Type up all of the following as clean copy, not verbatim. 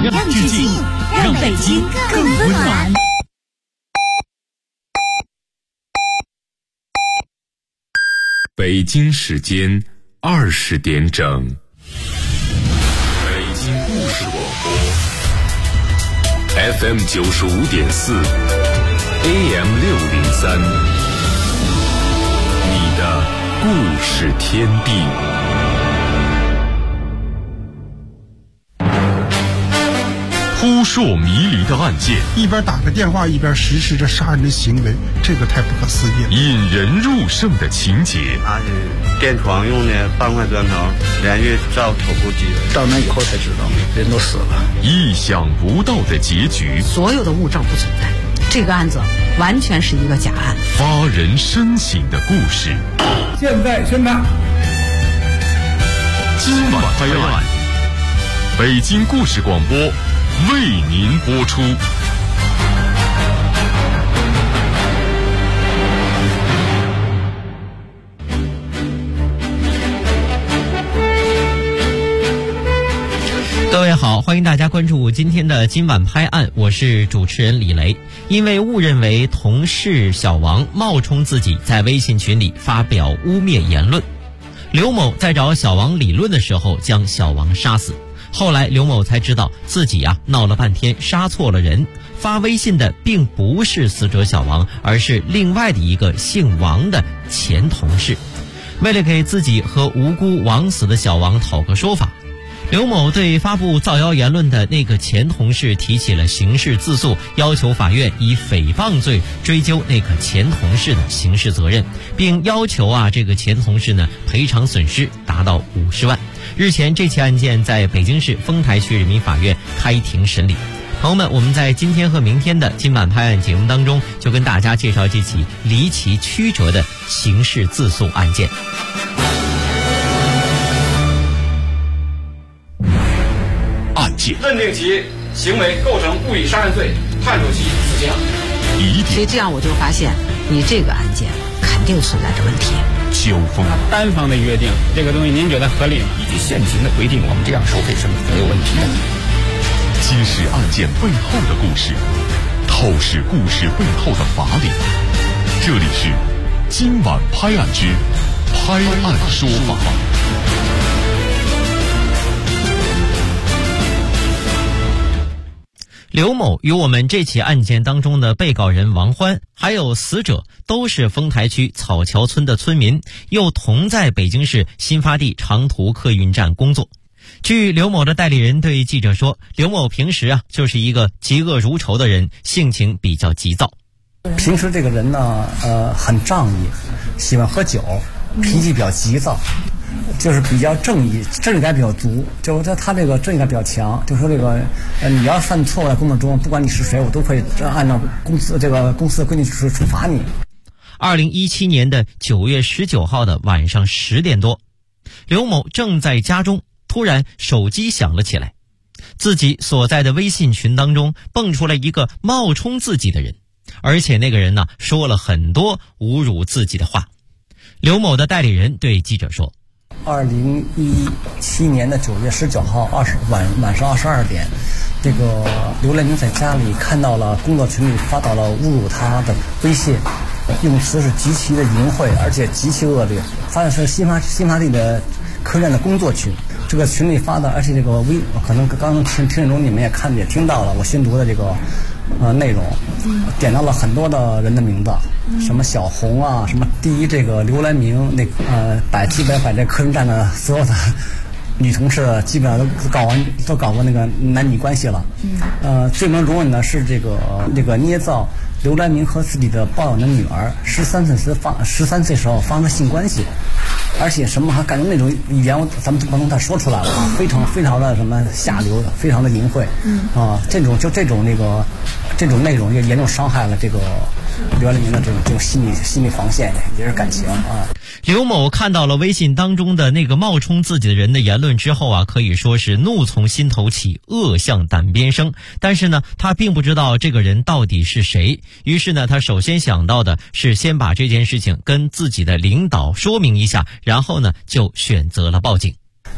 样致敬，让北京更温暖。 北京时间20点整，北京故事广播 FM 95.4 AM 603，你的故事天地。扑朔迷离的案件， 一边打着电话一边实施着杀人的行为，这个太不可思议了。 引人入胜的情节， 他是电床用的半块砖头连续照头部击人， 到那以后才知道人都死了。 意想不到的结局， 所有的物证不存在，这个案子完全是一个假案。 发人深省的故事， 现在宣判。 今晚拍案，北京故事广播为您播出。 各位好，欢迎大家关注今天的今晚拍案，我是主持人李雷。因为误认为同事小王冒充自己在微信群里发表污蔑言论，刘某在找小王理论的时候将小王杀死。后来刘某才知道自己闹了半天杀错了人，发微信的并不是死者小王，而是另外的一个姓王的前同事。为了给自己和无辜枉死的小王讨个说法，刘某对发布造谣言论的那个前同事提起了刑事自诉，要求法院以诽谤罪追究那个前同事的刑事责任，并要求这个前同事赔偿损失达到50万。日前，这起案件在北京市丰台区人民法院开庭审理。朋友们，我们在今天和明天的今晚拍案节目当中，就跟大家介绍这起离奇曲折的刑事自诉案件。 案件认定其行为构成故意杀人罪，判处其死刑。 所以这样我就发现，你这个案件肯定存在着问题。 交锋， 单方的约定这个东西您觉得合理吗？ 依据现行的规定，我们这样收费是没有问题的。 揭示案件背后的故事，透视故事背后的法理。这里是今晚拍案之拍案说法。 刘某与我们这起案件当中的被告人王欢还有死者都是丰台区草桥村的村民，又同在北京市新发地长途客运站工作。据刘某的代理人对记者说，刘某平时就是一个嫉恶如仇的人，性情比较急躁。 平时这个人呢很仗义，喜欢喝酒，脾气比较急躁，就是比较正义感比较足，就是他这个正义感比较强，就说这个你要犯错误在工作中，不管你是谁，我都会按照公司的规定去处罚你。 2017年的9月19号的晚上10点多，刘某正在家中，突然手机响了起来，自己所在的微信群当中蹦出来一个冒充自己的人，而且那个人说了很多侮辱自己的话。刘某的代理人对记者说 ，2017年的9月19号晚上22点，这个刘来明在家里看到了工作群里发到了侮辱他的微信，用词是极其的淫秽，而且极其恶劣。发的是新发地的客栈的工作群，这个群里发的，而且这个可能刚刚听中你们也听到了我宣读的这个内容，点到了很多的人的名字，什么小红什么第一这个刘来明，基本把这客运站的所有的女同事基本上都搞过那个男女关系了。罪名容忍的是这个捏造刘来明和自己的抱养的女儿13岁时候发生性关系，而且什么还敢用那种语言咱们不能再说出来了，非常的什么下流，非常的淫秽。这种内容也严重伤害了这个刘来明的这种心理防线，也是感情刘某看到了微信当中的那个冒充自己的人的言论之后可以说是怒从心头起，恶向胆边生。但是他并不知道这个人到底是谁，于是他首先想到的是先把这件事情跟自己的领导说明一下，然后就选择了报警。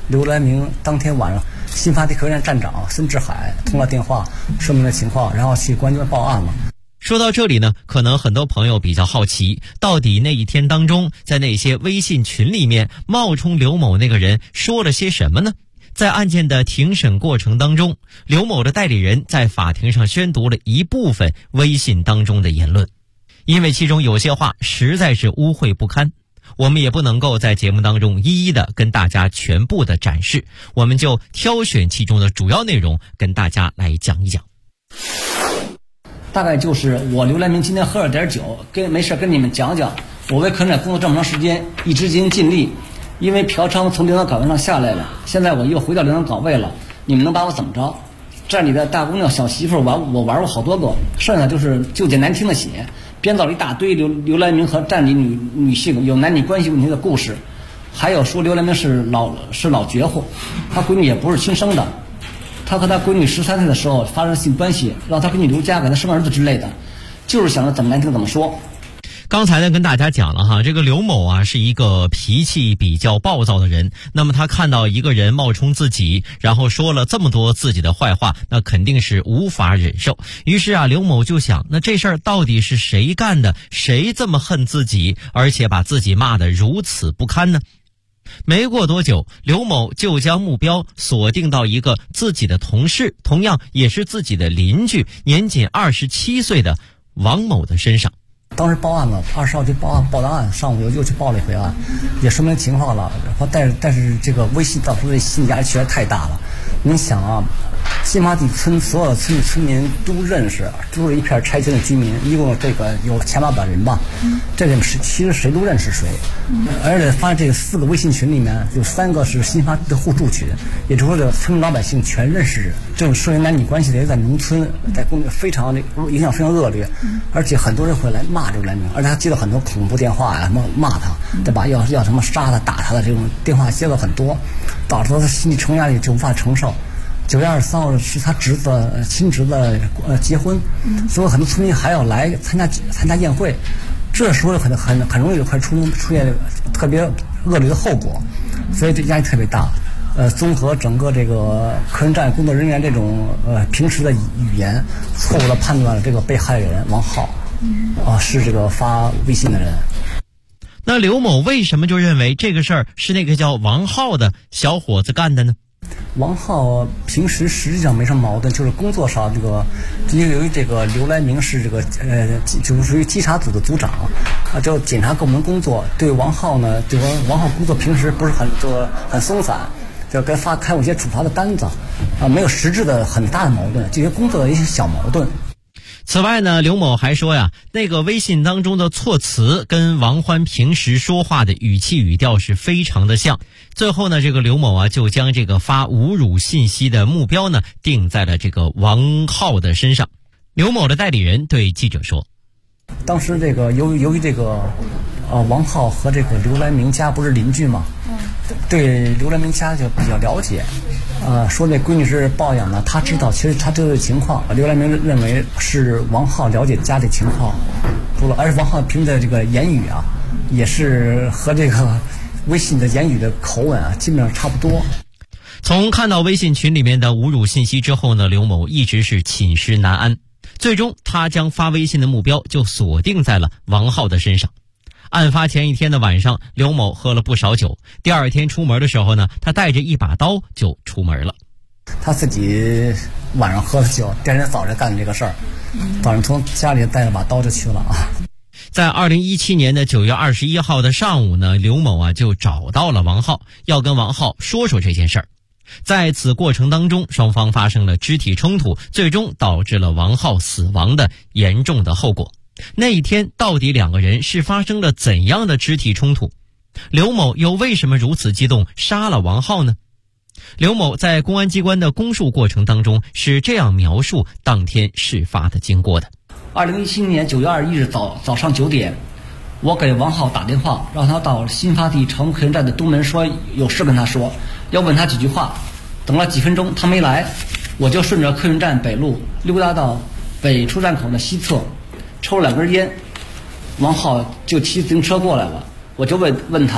刘来明当天晚上新发地科院站长孙志海通了电话，说明了情况，然后去公安机关报案了。 说到这里呢，可能很多朋友比较好奇，到底那一天当中，在那些微信群里面冒充刘某那个人说了些什么呢？在案件的庭审过程当中，刘某的代理人在法庭上宣读了一部分微信当中的言论，因为其中有些话实在是污秽不堪，我们也不能够在节目当中一一的跟大家全部的展示，我们就挑选其中的主要内容跟大家来讲一讲。 大概就是我刘来明今天喝了点酒，没事跟你们讲讲，我为科院工作这么长时间，一直尽心尽力，因为嫖娼从领导岗位上下来了，现在我又回到领导岗位了，你们能把我怎么着？站里的大姑娘小媳妇我玩过好多个，剩下就是就简难听的写，编造了一大堆刘来明和站里女性有男女关系问题的故事，还有说刘来明是老绝户，他闺女也不是亲生的，他和他闺女13岁的时候发生性关系，让他闺女刘家给他生儿子之类的，就是想着怎么难听怎么说。 刚才呢跟大家讲了哈，这个刘某啊是一个脾气比较暴躁的人，那么他看到一个人冒充自己，然后说了这么多自己的坏话，那肯定是无法忍受。于是啊，刘某就想，那这事儿到底是谁干的？谁这么恨自己，而且把自己骂得如此不堪呢？没过多久，刘某就将目标锁定到一个自己的同事，同样也是自己的邻居，年仅27岁的王某的身上。 当时报案了，20号就报的案，上午又去报了一回案，也说明情况了。但是这个微信造成的心理压力确实太大了。你想啊，新发地村所有的村民都认识，都是一片拆迁的居民，一共这个有700-800人吧。这个其实谁都认识谁，而且发现这个4个微信群里面有3个是新发地的互助群，也就是说这村民老百姓全认识。这种涉及男女关系的，在农村，在公园非常影响非常恶劣，而且很多人会来骂这个来明，而且他接了很多恐怖电话呀，骂他，对吧？要什么杀他、打他的这种电话接了很多，导致他心理承受压力就无法承受。9月23号是他亲侄子结婚，所以很多村民还要来参加宴会，这时候很容易会出现特别恶劣的后果，所以这压力特别大。综合整个这个科院站工作人员这种平时的语言，错误的判断了这个被害人王浩是这个发微信的人。 那刘某为什么就认为这个事儿是那个叫王浩的小伙子干的呢？ 王浩平时实际上没什么矛盾，就是工作上这个，由于这个刘来明是这个就是属于稽查组的组长就检查各部门工作，对王浩呢，这个王浩工作平时不是很松散，就该开一些处罚的单子没有实质的很大的矛盾，这些工作的一些小矛盾。 此外呢，刘某还说呀，那个微信当中的措辞跟王欢平时说话的语气语调是非常的像。最后呢，这个刘某啊就将这个发侮辱信息的目标呢定在了这个王浩的身上。刘某的代理人对记者说， 当时这个由于这个王浩和这个刘来明家不是邻居嘛，对刘来明家就比较了解，说那闺女是抱养的，他知道，其实他这个情况，刘来明认为是王浩了解家里情况，而且王浩平时的这个言语啊，也是和这个微信的言语的口吻啊，基本上差不多。 从看到微信群里面的侮辱信息之后呢，刘某一直是寝食难安，最终他将发微信的目标就锁定在了王浩的身上。案发前一天的晚上，刘某喝了不少酒，第二天出门的时候呢，他带着一把刀就出门了。 他自己晚上喝了酒，第二天早上干的这个事儿，早上从家里带了把刀就去了啊。 在2017年的9月21号的上午呢，刘某啊就找到了王浩，要跟王浩说这件事儿。在此过程当中，双方发生了肢体冲突，最终导致了王浩死亡的严重的后果。那一天到底两个人是发生了怎样的肢体冲突？刘某又为什么如此激动杀了王浩呢？刘某在公安机关的供述过程当中是这样描述当天事发的经过的。 2017年9月21日早上9点，我给王浩打电话，让他到新发地城科院站的东门，说有事跟他说，要问他几句话。等了几分钟他没来，我就顺着科院站北路溜达到北出站口的西侧，抽了2根烟，王浩就骑自行车过来了。我就问他，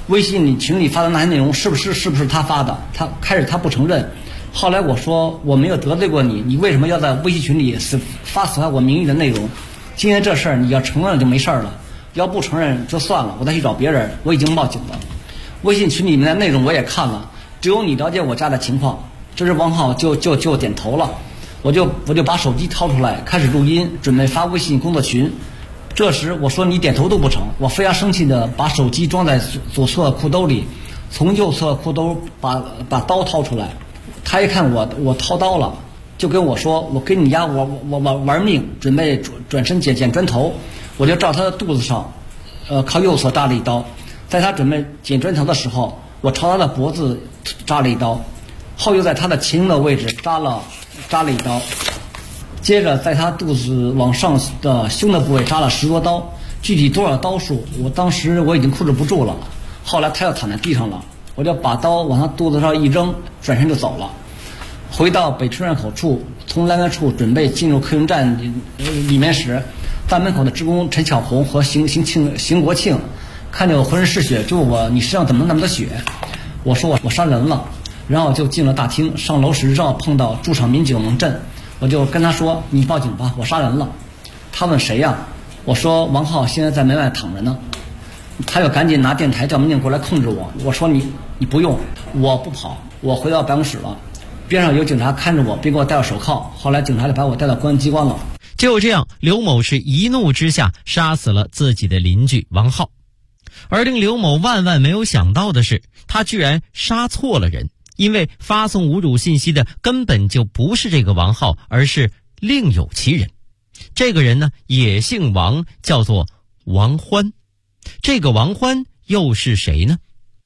微信群里发的那些内容是不是他发的？开始他不承认，后来我说我没有得罪过你，你为什么要在微信群里发损害我名誉的内容？今天这事儿你要承认就没事了，要不承认就算了，我再去找别人。我已经报警了。微信群里面的内容我也看了，只有你了解我家的情况。这时王浩就点头了，我就把手机掏出来开始录音，准备发微信工作群。这时我说你点头都不成，我非常生气的把手机装在左侧裤兜里，从右侧裤兜把刀掏出来。他一看我掏刀了，就跟我说我跟你丫我玩命，准备转身捡砖头。我就照他的肚子上靠右侧扎了一刀，在他准备捡砖头的时候，我朝他的脖子扎了一刀，后又在他的前额位置扎了一刀，接着在他肚子往上的胸的部位扎了10多刀，具体多少刀数我当时我已经控制不住了。后来他要躺在地上了，我就把刀往他肚子上一扔，转身就走了。回到北车站口处，从栏杆处准备进入客运站里面时，大门口的职工陈小红和邢国庆看见我浑身是血，就问我你身上怎么那么多血？我说我杀人了，然后就进了大厅。上楼时正好碰到驻场民警蒙震，我就跟他说你报警吧，我杀人了。他问谁呀？我说王浩现在在门外躺着呢。他又赶紧拿电台叫民警过来控制我。我说你不用，我不跑，我回到办公室了。边上有警察看着我，并给我戴了手铐。后来警察就把我带到公安机关了。 就这样，刘某是一怒之下杀死了自己的邻居王浩。而令刘某万万没有想到的是，他居然杀错了人，因为发送侮辱信息的根本就不是这个王浩，而是另有其人。这个人呢也姓王，叫做王欢。这个王欢又是谁呢？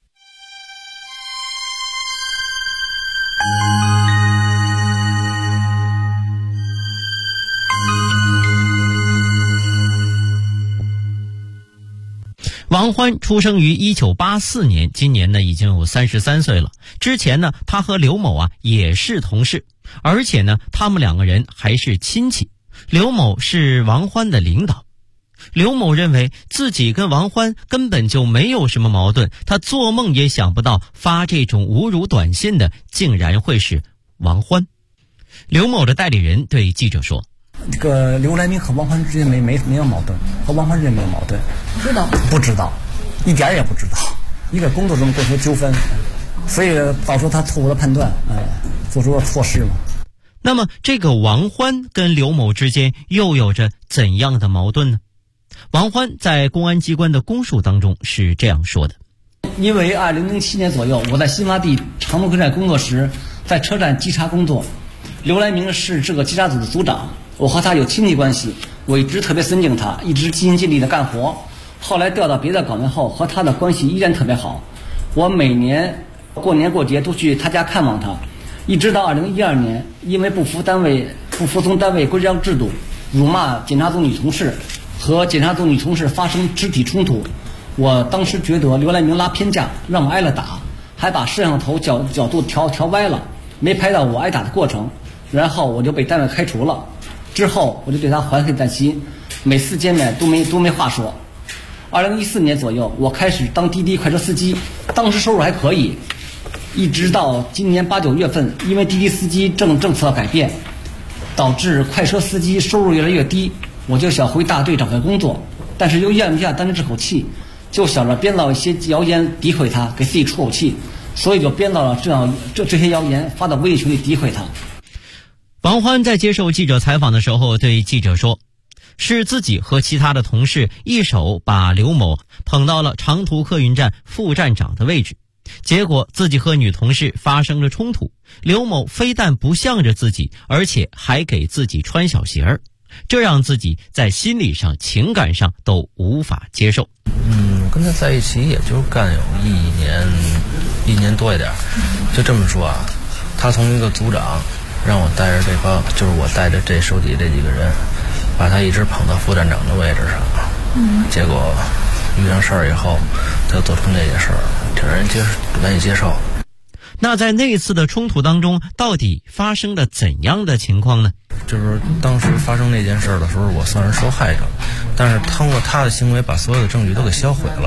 王欢出生于1984年，今年呢已经有33岁了。之前呢，他和刘某也是同事，而且呢，他们两个人还是亲戚。刘某是王欢的领导。刘某认为自己跟王欢根本就没有什么矛盾，他做梦也想不到发这种侮辱短信的竟然会是王欢。刘某的代理人对记者说： 这个刘来明和王欢之间没有矛盾，和王欢之间没有矛盾。不知道，一点也不知道。一个工作中做出纠纷，所以导致他错误的判断，做出了错事嘛。 那么这个王欢跟刘某之间又有着怎样的矛盾呢？王欢在公安机关的供述当中是这样说的： 因为2007年左右，我在新发地长途客站工作时，在车站稽查工作，刘来明是这个稽查组的组长，我和他有亲戚关系，我一直特别尊敬他，一直尽心尽力的干活。后来调到别的岗位后，和他的关系依然特别好，我每年过年过节都去他家看望他。一直到2012年，因为不服从单位规章制度，辱骂检察组女同事，和检察组女同事发生肢体冲突。我当时觉得刘来明拉偏架，让我挨了打，还把摄像头角度调歪了，没拍到我挨打的过程，然后我就被单位开除了。之后我就对他怀恨在心，每次见面都没话说。2014年左右，我开始当滴滴快车司机，当时收入还可以，一直到今年8、9月份，因为滴滴司机政策改变，导致快车司机收入越来越低，我就想回大队找份工作，但是又咽不下当时这口气，就想着编造一些谣言诋毁他，给自己出口气，所以就编造了这些谣言发到微信群里诋毁他。 王欢在接受记者采访的时候对记者说，是自己和其他的同事一手把刘某捧到了长途客运站副站长的位置，结果自己和女同事发生了冲突，刘某非但不向着自己，而且还给自己穿小鞋儿，这让自己在心理上情感上都无法接受。 跟他在一起也就干有一年多一点，就这么说他从一个组长让我带着就是我带着这手底这几个人，把他一直捧到副站长的位置上，结果遇上事儿以后，他做出那件事儿，这人难以接受。 那在那次的冲突当中，到底发生了怎样的情况呢？ 就是当时发生那件事的时候，我算是受害者，但是通过他的行为把所有的证据都给销毁了。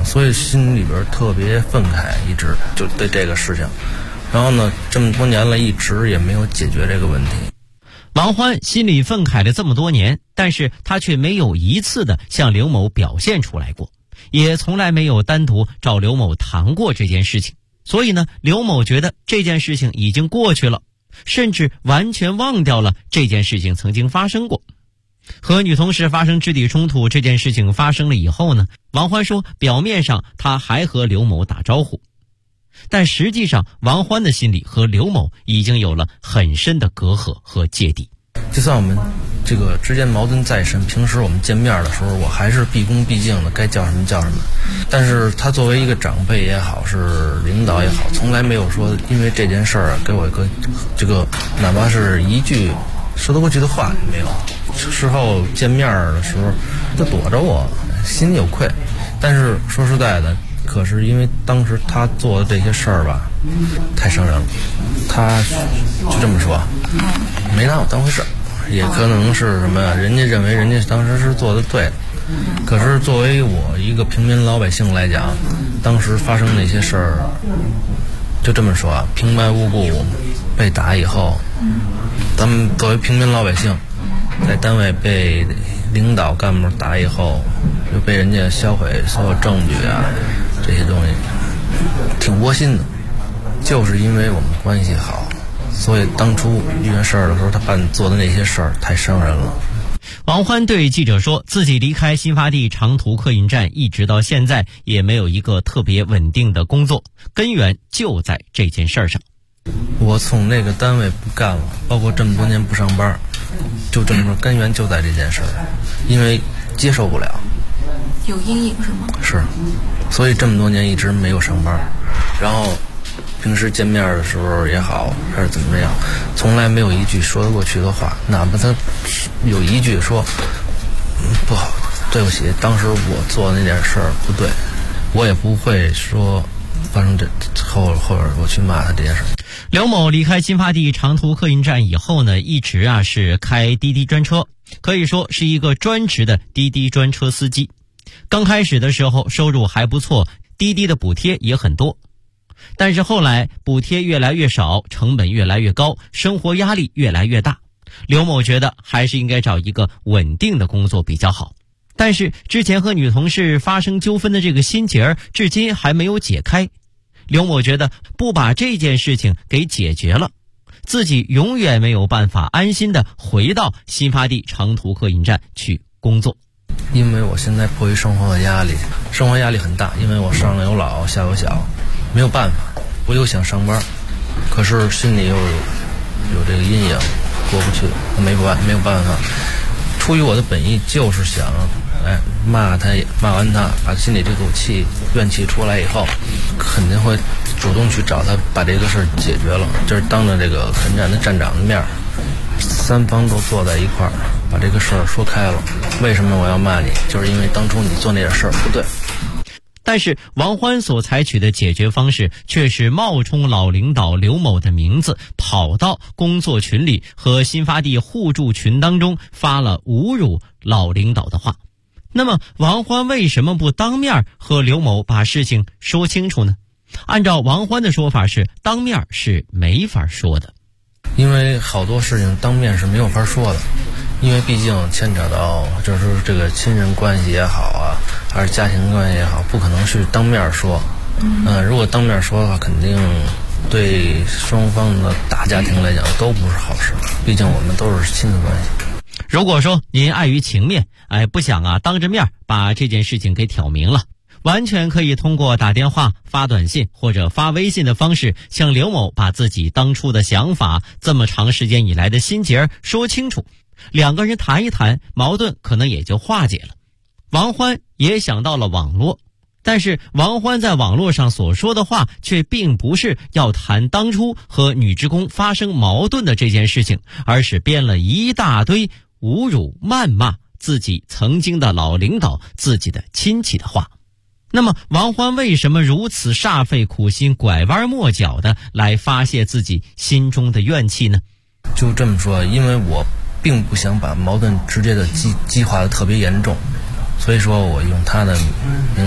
所以心里边特别愤慨，一直就对这个事情。然后呢，这么多年了，一直也没有解决这个问题。 王欢心里愤慨了这么多年，但是他却没有一次的向刘某表现出来过，也从来没有单独找刘某谈过这件事情。所以呢，刘某觉得这件事情已经过去了，甚至完全忘掉了这件事情曾经发生过。和女同事发生肢体冲突这件事情发生了以后呢，王欢说表面上他还和刘某打招呼，但实际上王欢的心里和刘某已经有了很深的隔阂和芥蒂。 就算我们这个之间矛盾再深，平时我们见面的时候我还是毕恭毕敬的，该叫什么叫什么。但是他作为一个长辈也好，是领导也好，从来没有说因为这件事儿给我一个这个哪怕是一句说得过去的话也没有。事后见面的时候他躲着我，心里有愧。但是说实在的，可是因为当时他做的这些事儿吧，太伤人了。他就这么说，没拿我当回事，也可能是什么，人家认为人家当时是做的对的。可是作为我一个平民老百姓来讲，当时发生那些事儿，就这么说啊，平白无故被打以后，咱们作为平民老百姓，在单位被领导干部打以后，就被人家销毁所有证据啊，这些东西挺窝心的。就是因为我们关系好，所以当初遇见事儿的时候，他做的那些事儿太伤人了。 王欢对记者说，自己离开新发地长途客运站一直到现在也没有一个特别稳定的工作，根源就在这件事上。 我从那个单位不干了，包括这么多年不上班，就这么说，根源就在这件事儿，因为接受不了， 有阴影是吗？ 是，所以这么多年一直没有上班，然后平时见面的时候也好，还是怎么样，从来没有一句说得过去的话，哪怕他有一句说不好，对不起，当时我做的那点事儿不对，我也不会说发生这后边我去骂他这件事。 刘某离开新发地长途客运站以后呢，一直是开滴滴专车，可以说是一个专职的滴滴专车司机。刚开始的时候收入还不错，滴滴的补贴也很多。但是后来补贴越来越少，成本越来越高，生活压力越来越大，刘某觉得还是应该找一个稳定的工作比较好。但是之前和女同事发生纠纷的这个心结至今还没有解开，刘某觉得不把这件事情给解决了，自己永远没有办法安心的回到新发地长途客运站去工作。 因为我现在迫于生活的压力，生活压力很大，因为我上有老下有小，没有办法，我又想上班，可是心里又有这个阴影过不去，没有办法。出于我的本意就是想骂他，骂完他把心里这口气怨气出来以后，肯定会主动去找他把这个事儿解决了，就是当着这个客运站的站长的面，三方都坐在一块儿把这个事儿说开了。为什么我要骂你？就是因为当初你做那点事儿不对。 但是王欢所采取的解决方式却是冒充老领导刘某的名字，跑到工作群里和新发地互助群当中发了侮辱老领导的话。那么王欢为什么不当面和刘某把事情说清楚呢？按照王欢的说法是，当面是没法说的， 因为好多事情当面是没有法说的，因为毕竟牵扯到就是这个亲人关系也好啊，还是家庭关系也好，不可能去当面说。如果当面说的话，肯定对双方的大家庭来讲都不是好事，毕竟我们都是亲子关系。 如果说您碍于情面，不想当着面把这件事情给挑明了，完全可以通过打电话、发短信或者发微信的方式，向刘某把自己当初的想法，这么长时间以来的心结说清楚，两个人谈一谈，矛盾可能也就化解了。王欢也想到了网络，但是王欢在网络上所说的话却并不是要谈当初和女职工发生矛盾的这件事情，而是编了一大堆侮辱谩骂自己曾经的老领导、自己的亲戚的话。那么王欢为什么如此煞费苦心、拐弯抹角的来发泄自己心中的怨气呢？ 就这么说，因为我并不想把矛盾直接的激化的特别严重，所以说我用他的名字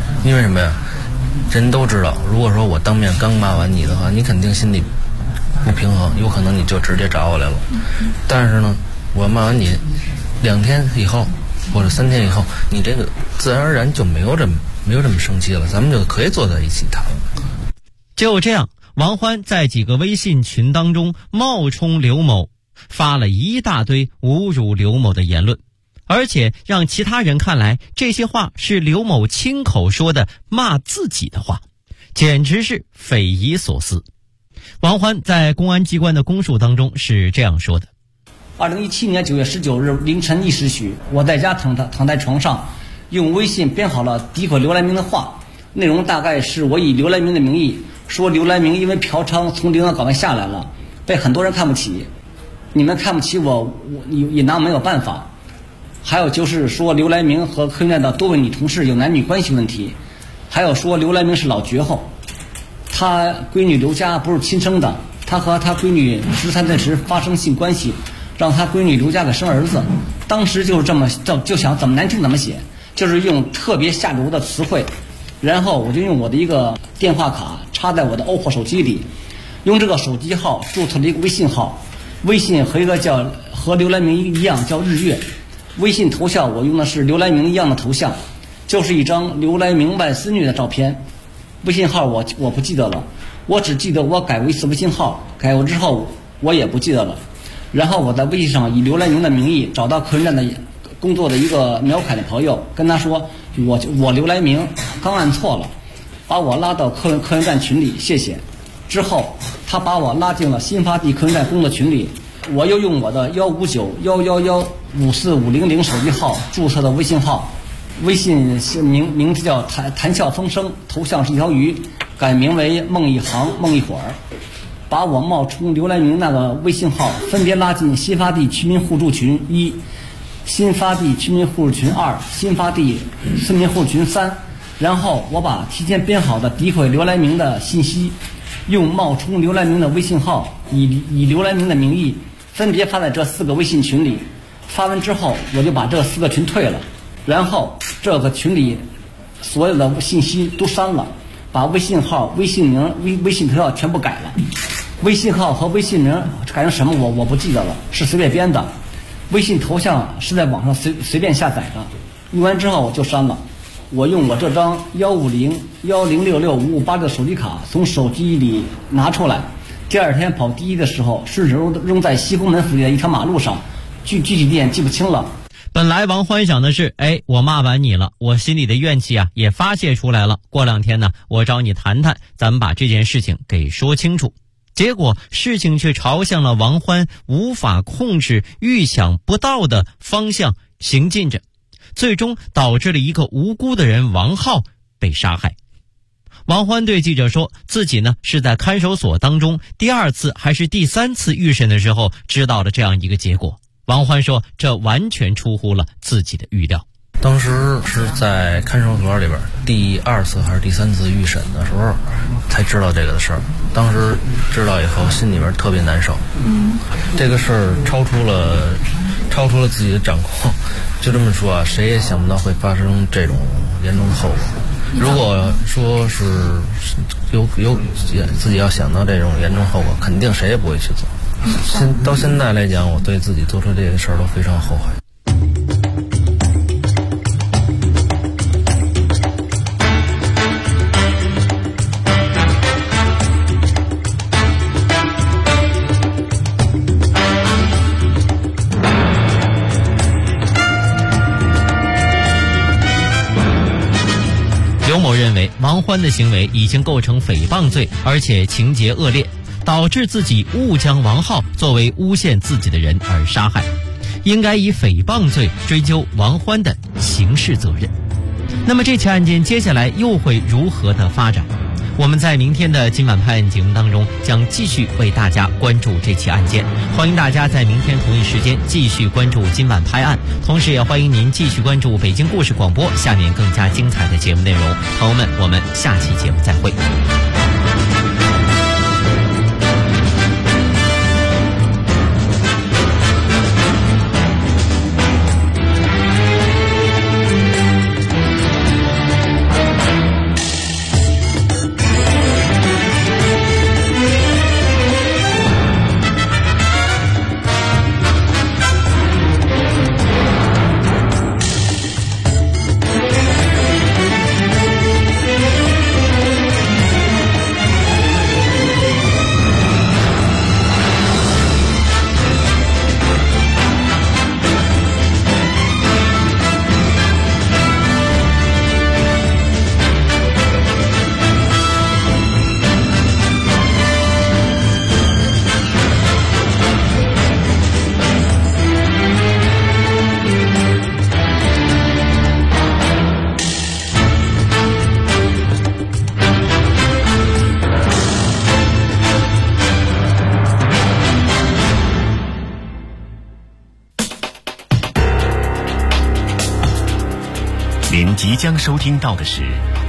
因为什么呀？人都知道，如果说我当面刚骂完你的话，你肯定心里不平衡，有可能你就直接找我来了。但是呢，我骂完你2天以后或者3天以后，你这个自然而然就没有这么生气了，咱们就可以坐在一起谈了。 就这样，王欢在几个微信群当中冒充刘某，发了一大堆侮辱刘某的言论，而且让其他人看来这些话是刘某亲口说的骂自己的话，简直是匪夷所思。王欢在公安机关的供述当中是这样说的 ：2017年9月19日凌晨1时许，我在家躺在床上，用微信编好了诋毁刘来明的话，内容大概是我以刘来明的名义说刘来明因为嫖娼从领导岗位下来了，被很多人看不起，你们看不起我也拿没有办法。还有就是说刘来明和科学院的多位女同事有男女关系问题，还有说刘来明是老绝后，他闺女刘佳不是亲生的，他和他闺女13岁时发生性关系，让他闺女刘佳给生儿子。当时就是这么就想怎么难听怎么写，就是用特别下流的词汇。然后我就用我的一个电话卡插在我的 OPPO 手机里，用这个手机号注册了一个微信号，微信和一个和刘来明一样叫日月。微信头像我用的是刘来明一样的头像，就是一张刘来明外孙女的照片。微信号我不记得了，我只记得我改过一次微信号，改过之后我也不记得了。然后我在微信上以刘来明的名义找到科学院的工作的一个苗凯的朋友，跟他说我刘来明刚按错了，把我拉到科学站群里，谢谢。之后他把我拉进了新发地科学站工作群里，我又用我的15911154500手机号注册的微信号，微信名字叫谈笑风生，头像是一条鱼，改名为梦一行梦一会儿，把我冒充刘来明那个微信号分别拉进新发地居民互助群1、新发地居民互助群2、新发地村民互助群3。然后我把提前编好的诋毁刘来明的信息，用冒充刘来明的微信号以刘来明的名义分别发在这4个微信群里。发完之后我就把这4个群退了，然后这个群里所有的信息都删了，把微信号、微信名、微信头像全部改了。微信号和微信名改成什么我不记得了，是随便编的。微信头像是在网上随便下载的，用完之后我就删了。我用我这张15010665586的手机卡从手机里拿出来，第二天跑第一的时候是扔在西红门附近的一条马路上，具体地点记不清了。 本来王欢想的是，我骂完你了，我心里的怨气啊也发泄出来了，过2天呢我找你谈谈，咱们把这件事情给说清楚。结果事情却朝向了王欢无法控制、预想不到的方向行进着，最终导致了一个无辜的人王浩被杀害。王欢对记者说，自己呢是在看守所当中第2次还是第3次预审的时候知道了这样一个结果。王欢说，这完全出乎了自己的预料。 当时是在看守所里边第2次还是第3次预审的时候才知道这个的事儿，当时知道以后心里边特别难受。这个事儿超出了自己的掌控，就这么说啊，谁也想不到会发生这种严重的后果。如果说是有自己要想到这种严重后果，肯定谁也不会去做。到现在来讲，我对自己做出这个事儿都非常后悔。 刘某认为王欢的行为已经构成诽谤罪，而且情节恶劣，导致自己误将王浩作为诬陷自己的人而杀害，应该以诽谤罪追究王欢的刑事责任。那么这起案件接下来又会如何的发展？我们在明天的今晚拍案节目当中将继续为大家关注这起案件，欢迎大家在明天同一时间继续关注今晚拍案，同时也欢迎您继续关注北京故事广播下面更加精彩的节目内容。朋友们，我们下期节目再会。 您即将收听到的是《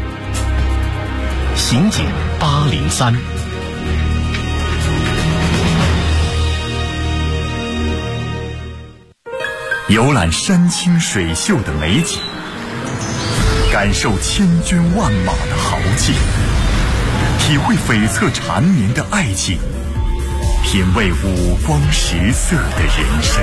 刑警803》。游览山清水秀的美景，感受千军万马的豪气，体会悱恻缠绵的爱情，品味五光十色的人生。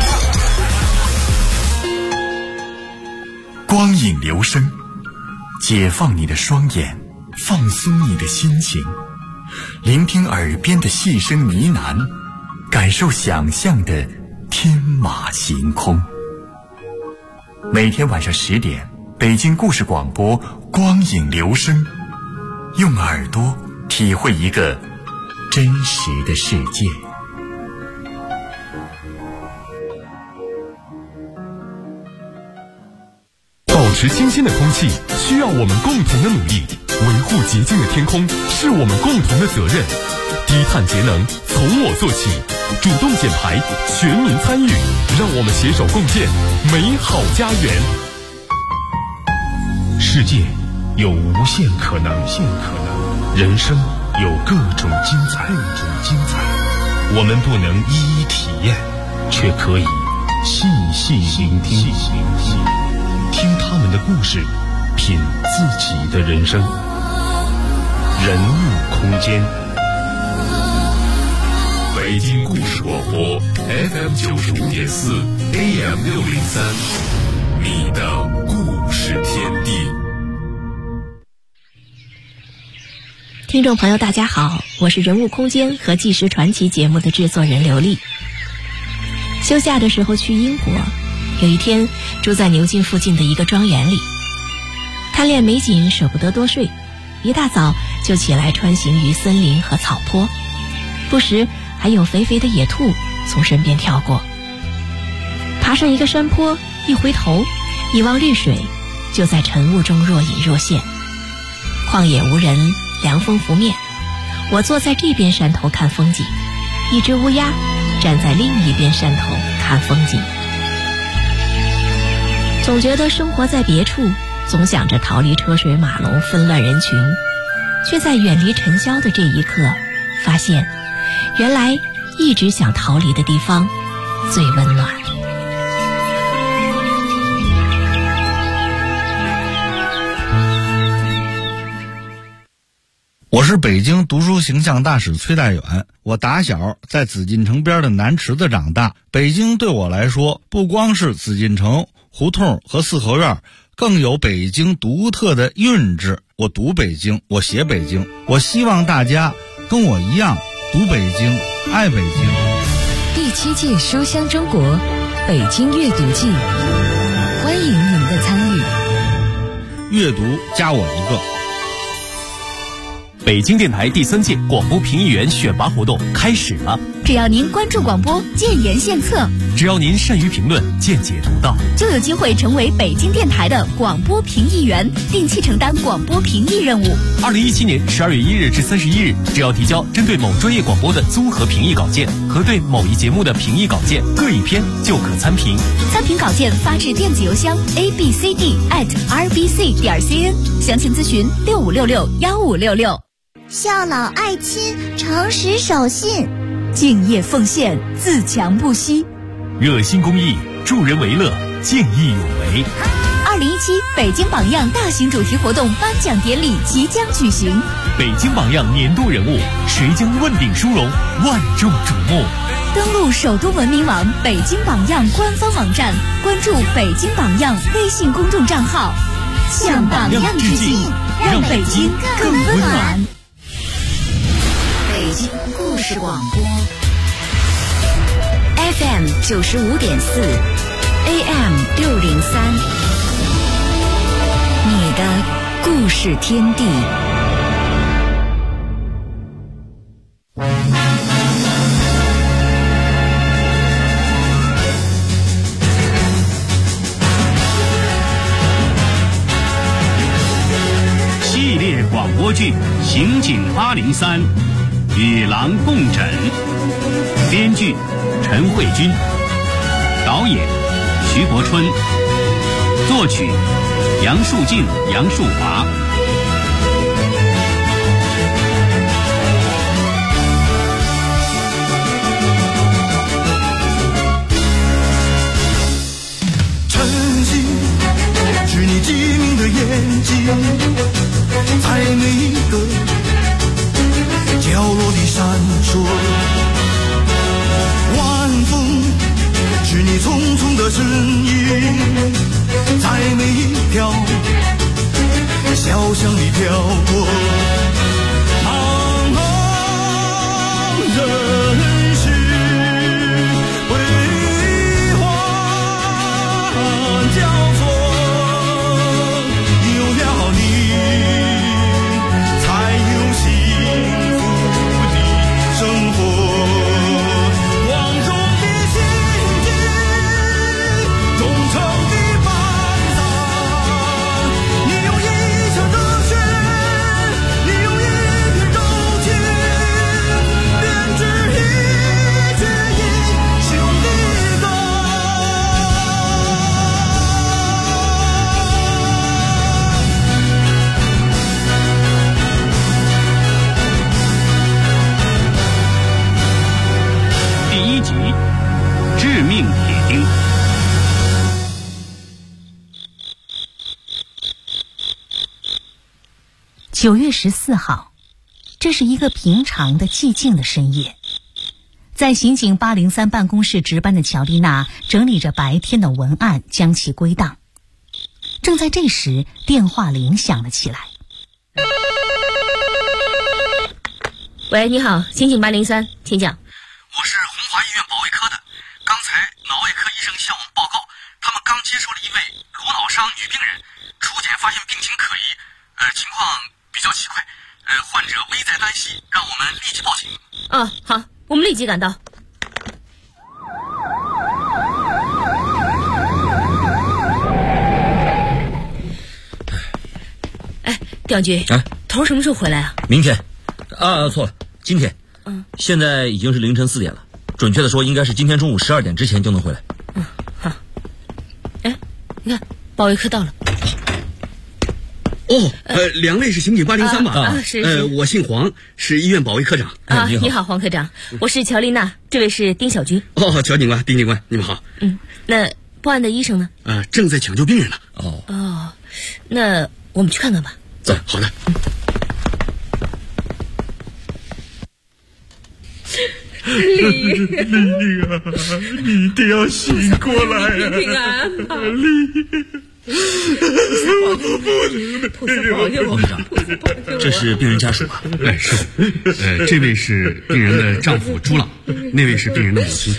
光影留声，解放你的双眼，放松你的心情，聆听耳边的细声呢喃，感受想象的天马行空。每天晚上10点，北京故事广播光影留声，用耳朵体会一个真实的世界。 保持清新的空气需要我们共同的努力，维护洁净的天空是我们共同的责任。低碳节能从我做起，主动减排，全民参与，让我们携手共建美好家园。 世界有无限可能，人生有各种精彩。我们不能一一体验，却可以细细聆听，听他们的故事，品自己的人生。人物空间。 北京故事广播 FM 95.4 AM 603，你的故事天地。 听众朋友大家好，我是人物空间和纪实传奇节目的制作人刘丽。休假的时候去英国，有一天住在牛津附近的一个庄园里，贪恋美景舍不得多睡，一大早就起来穿行于森林和草坡，不时还有肥肥的野兔从身边跳过。爬上一个山坡，一回头一望绿水，就在晨雾中若隐若现。旷野无人，凉风拂面，我坐在这边山头看风景，一只乌鸦站在另一边山头看风景。总觉得生活在别处，总想着逃离车水马龙纷乱人群，却在远离尘嚣的这一刻发现，原来一直想逃离的地方最温暖。 我是北京读书形象大使崔代远，我打小在紫禁城边的南池子长大。北京对我来说，不光是紫禁城、胡同和四合院，更有北京独特的韵致。我读北京，我写北京，我希望大家跟我一样读北京，爱北京。 第7届书香中国北京阅读季，欢迎您的参与。 阅读加我一个。 北京电台第3届广播评议员选拔活动开始了。 只要您关注广播，建言献策； 只要您善于评论，见解独到， 就有机会成为北京电台的广播评议员，定期承担广播评议任务。 2017年12月1日至31日，只要提交针对某专业广播的综合评议稿件和对某一节目的评议稿件各一篇，就可参评。 参评稿件发至电子邮箱 abcd@rbc.cn， 详情咨询65661566。 孝老爱亲，诚实守信， 敬业奉献，自强不息， 热心公益，助人为乐，见义勇为。 2017北京榜样大型主题活动颁奖典礼即将举行， 北京榜样年度人物，谁将问鼎殊荣，万众瞩目。 登录首都文明网北京榜样官方网站，关注北京榜样微信公众账号，向榜样致敬，让北京更温暖。 北京故事广播 FM 95.4 AM 603，你的故事天地。 系列广播剧《刑警803》，与狼共枕，编剧陈慧君，导演徐伯春， 作曲杨树静、杨树华。 晨曦是你机敏的眼睛，在每一个角落里闪烁。晚风是你匆匆的身影，在每一条小巷里飘过。茫茫人世悲欢交错，有了你才有幸福的生活。 致命铁钉。 9月14号，这是一个平常的寂静的深夜，在刑警803办公室值班的乔丽娜整理着白天的文案，将其归档。正在这时，电话铃响了起来。 喂，你好，刑警803，请讲。 我是红华医院保卫科的，刚才脑外科医生向我们报告，他们刚接收了一位颅脑伤女病人，初检发现病情可疑，情况比较奇怪，患者危在旦夕，让我们立即报警。 好，我们立即赶到。调局，头什么时候回来啊？ 明天。错了，今天。现在已经是凌晨4点了，准确的说应该是今天中午12点之前就能回来。 好。你看，保卫科到了。 两位是刑警803吧？ 是。 我姓黄，是医院保卫科长。 你好，黄科长，我是乔丽娜，这位是丁小军。 乔警官、丁警官，你们好。 那报案的医生呢？ 正在抢救病人呢。 那我们去看看吧。 走，好的。 丽啊，你一定要醒过来呀！ 平安， 丽， 菩萨保佑， 这是病人家属吧？ 是。这位是病人的丈夫朱老，那位是病人的母亲。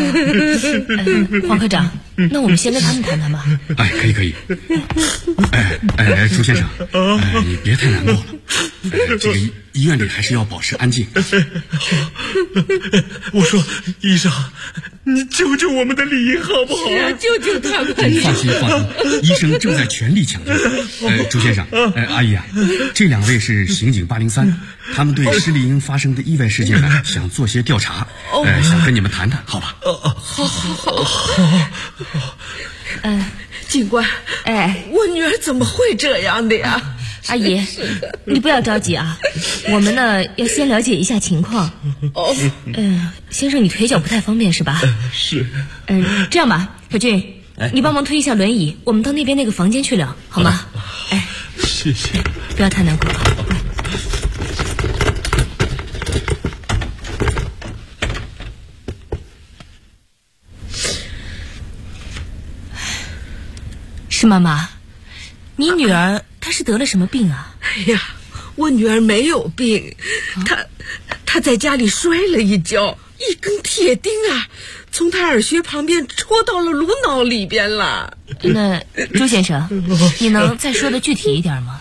黄科长，那我们先跟他们谈谈吧。 可以。朱先生，你别太难过了。这个医院里还是要保持安静。 我说，医生，你救救我们的丽好不好？ 救救他吧！ 放心，医生正在全力抢救。朱先生，阿姨啊，这两位是刑警803，他们对施丽英发生的意外事件呢，想做些调查，想跟你们谈谈，好吧？ 好。警官，我女儿怎么会这样的呀？ 阿姨，你不要着急啊，我们呢要先了解一下情况。先生，你腿脚不太方便是吧？ 是。 这样吧，小俊，你帮忙推一下轮椅，我们到那边那个房间去聊，好吗？ 谢谢。 不要太难过。是妈妈，你女儿她是得了什么病啊？ 我女儿没有病，她在家里摔了一跤，一根铁钉从她耳穴旁边戳到了颅脑里边了。 那朱先生，你能再说的具体一点吗？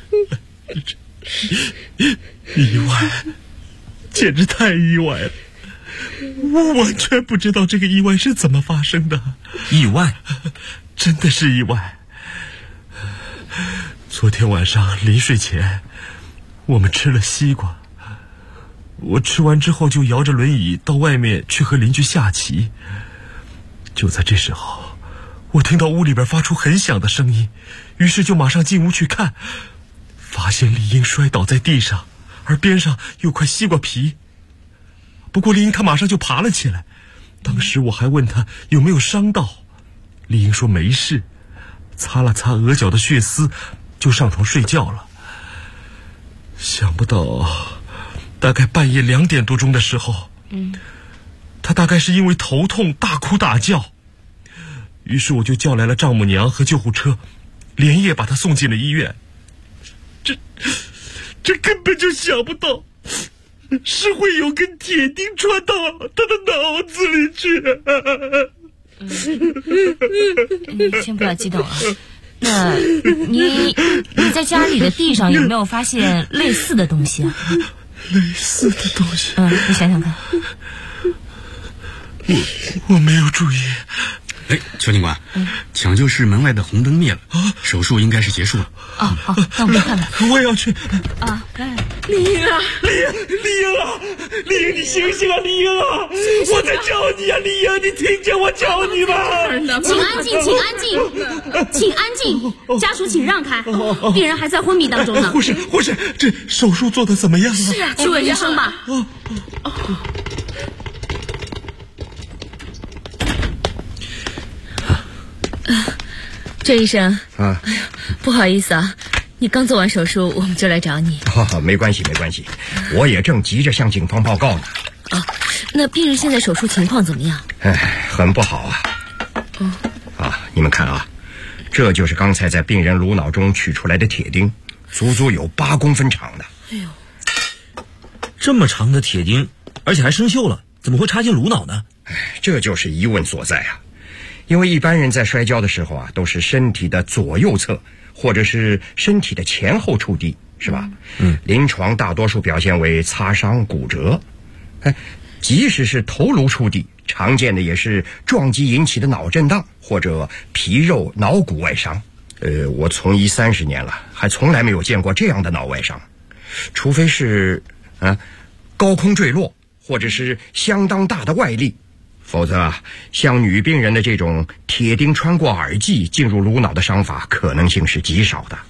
意外，简直太意外了！我完全不知道这个意外是怎么发生的。 意外？ 真的是意外。昨天晚上临睡前，我们吃了西瓜。我吃完之后就摇着轮椅到外面去和邻居下棋。就在这时候， 我听到屋里边发出很响的声音，于是就马上进屋去看，发现丽英摔倒在地上，而边上有块西瓜皮。不过丽英她马上就爬了起来，当时我还问她有没有伤到，丽英说没事，擦了擦额角的血丝，就上床睡觉了。想不到大概半夜2点多钟的时候，她大概是因为头痛大哭大叫，于是我就叫来了丈母娘和救护车，连夜把她送进了医院。这根本就想不到是会有根铁钉穿到她的脑子里去。 你先不要激动啊。那你在家里的地上有没有发现类似的东西啊？ 类似的东西？ 你想想看。 我没有注意。 哎，邱警官，抢救室门外的红灯灭了，手术应该是结束了。 好，那我们看看。 我也要去。 丽英啊， 丽英，你醒醒啊，丽英啊！我在叫你啊，丽英，你听见我叫你吗？ 请安静，请安静，家属请让开，病人还在昏迷当中呢。 护士，这手术做得怎么样啊？ 是啊，去问医生吧。 郑医生啊， 哎呀，不好意思啊，你刚做完手术，我们就来找你。 没关系，我也正急着向警方报告呢。 那病人现在手术情况怎么样？ 很不好啊。你们看啊，这就是刚才在病人颅脑中取出来的铁钉，足足有8公分长的。 哎呦， 这么长的铁钉，而且还生锈了，怎么会插进颅脑呢？ 这就是疑问所在啊。因为一般人在摔跤的时候啊，都是身体的左右侧，或者是身体的前后触地，是吧？临床大多数表现为擦伤、骨折。即使是头颅触地，常见的也是撞击引起的脑震荡或者皮肉脑骨外伤。我从医30年了，还从来没有见过这样的脑外伤，除非是高空坠落，或者是相当大的外力。否则像女病人的这种铁钉穿过耳际进入颅脑的伤法可能性是极少的。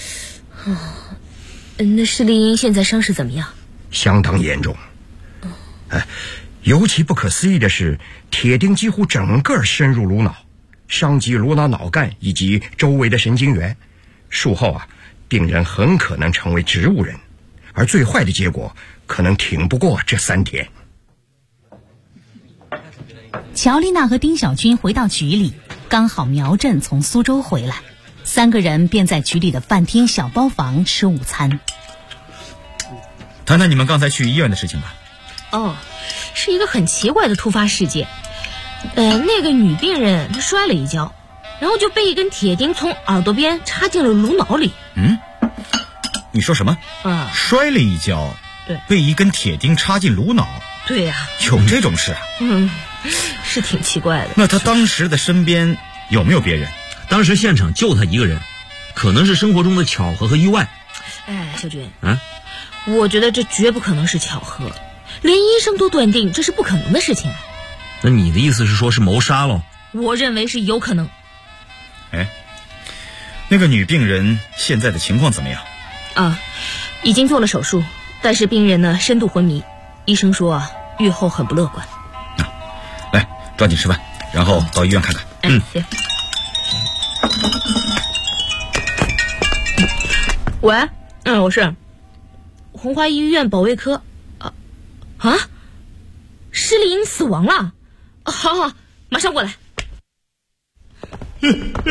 那施丽英现在伤势怎么样？ 相当严重。尤其不可思议的是，铁钉几乎整个深入颅脑，伤及颅脑脑干以及周围的神经元。术后病人很可能成为植物人，而最坏的结果可能挺不过这3天。 乔丽娜和丁小军回到局里，刚好苗振从苏州回来，3个人便在局里的饭厅小包房吃午餐。 谈谈你们刚才去医院的事情吧。 是一个很奇怪的突发事件。那个女病人她摔了一跤，然后就被一根铁钉从耳朵边插进了颅脑里。 你说什么？摔了一跤， 对， 被一根铁钉插进颅脑。 对呀， 有这种事啊？ 是挺奇怪的。 那他当时的身边有没有别人？ 当时现场就他一个人，可能是生活中的巧合和意外。 秀君，我觉得这绝不可能是巧合，连医生都断定这是不可能的事情。 那你的意思是说是谋杀咯？ 我认为是有可能。 那个女病人现在的情况怎么样？ 已经做了手术，但是病人呢深度昏迷，医生说预后很不乐观。 来，抓紧吃饭，然后到医院看看。 行。喂，我是红花医院保卫科。施丽英死亡了。好，马上过来。 不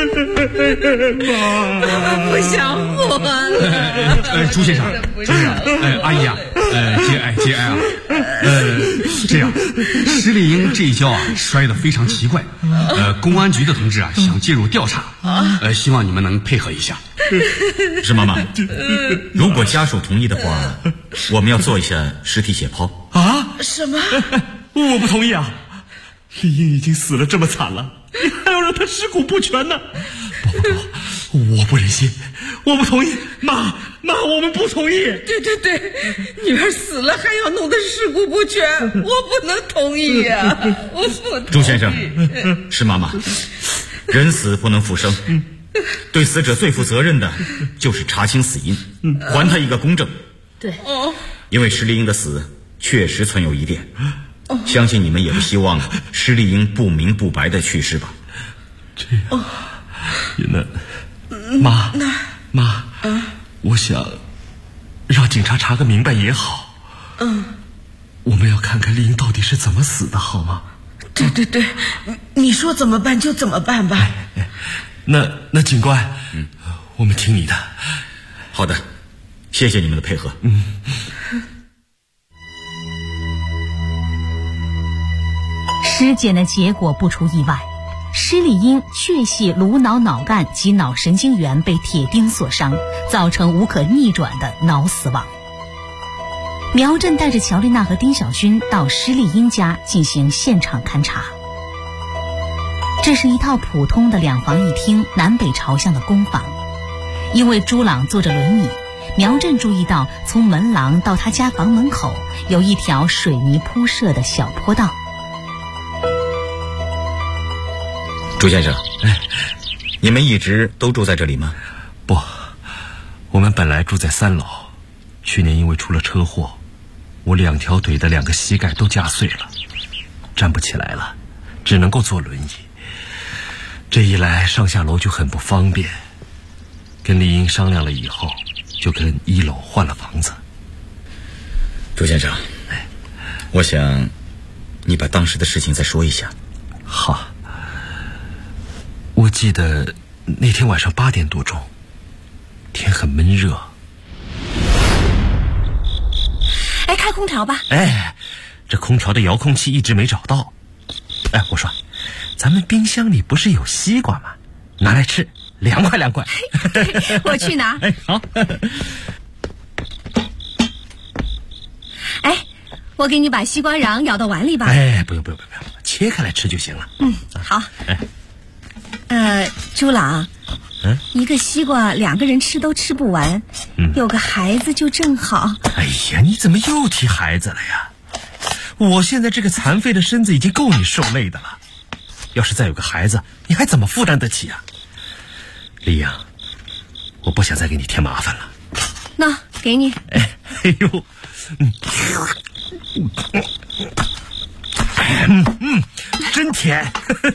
想活了。 朱先生，阿姨啊，节哀啊。这样，施丽英这一跤摔得非常奇怪，公安局的同志想介入调查，希望你们能配合一下。 是妈妈，如果家属同意的话，我们要做一下尸体解剖。 什么？ 我不同意啊！丽英已经死了这么惨了，你还要让她尸骨不全呢？不，我不忍心，我不同意，妈，我们不同意。 对，女儿死了还要弄得尸骨不全，我不能同意呀！我不同意。 朱先生，是妈妈， 人死不能复生，对死者最负责任的就是查清死因，还他一个公正。 对， 因为施丽英的死确实存有疑点，相信你们也不希望施丽英不明不白的去世吧？ 这样，妈，我想让警察查个明白也好。我们要看看丽英到底是怎么死的，好吗？ 对，你说怎么办就怎么办吧。 那警官，我们听你的。 好的，谢谢你们的配合。 尸检的结果不出意外，施丽英确系颅脑脑干及脑神经元被铁钉所伤，造成无可逆转的脑死亡。苗震带着乔丽娜和丁小军到施丽英家进行现场勘查。这是一套普通的2房1厅南北朝向的公房，因为朱朗坐着轮椅，苗震注意到从门廊到他家房门口有一条水泥铺设的小坡道。 朱先生，你们一直都住在这里吗？ 不，我们本来住在3楼，去年因为出了车祸，我2条腿的2个膝盖都夹碎了，站不起来了，只能够坐轮椅。这一来上下楼就很不方便，跟丽英商量了以后，就跟1楼换了房子。 朱先生，我想你把当时的事情再说一下。 好，我记得那天晚上8点多钟，天很闷热。 开空调吧。 这空调的遥控器一直没找到。我说，咱们冰箱里不是有西瓜吗？拿来吃，凉快。 我去拿。 好。 我给你把西瓜瓤舀到碗里吧。 不用，切开来吃就行了。 好。朱朗，一个西瓜2个人吃都吃不完，有个孩子就正好。 你怎么又提孩子了呀？我现在这个残废的身子已经够你受累的了，要是再有个孩子，你还怎么负担得起啊？丽英，我不想再给你添麻烦了。 那给你。 真甜。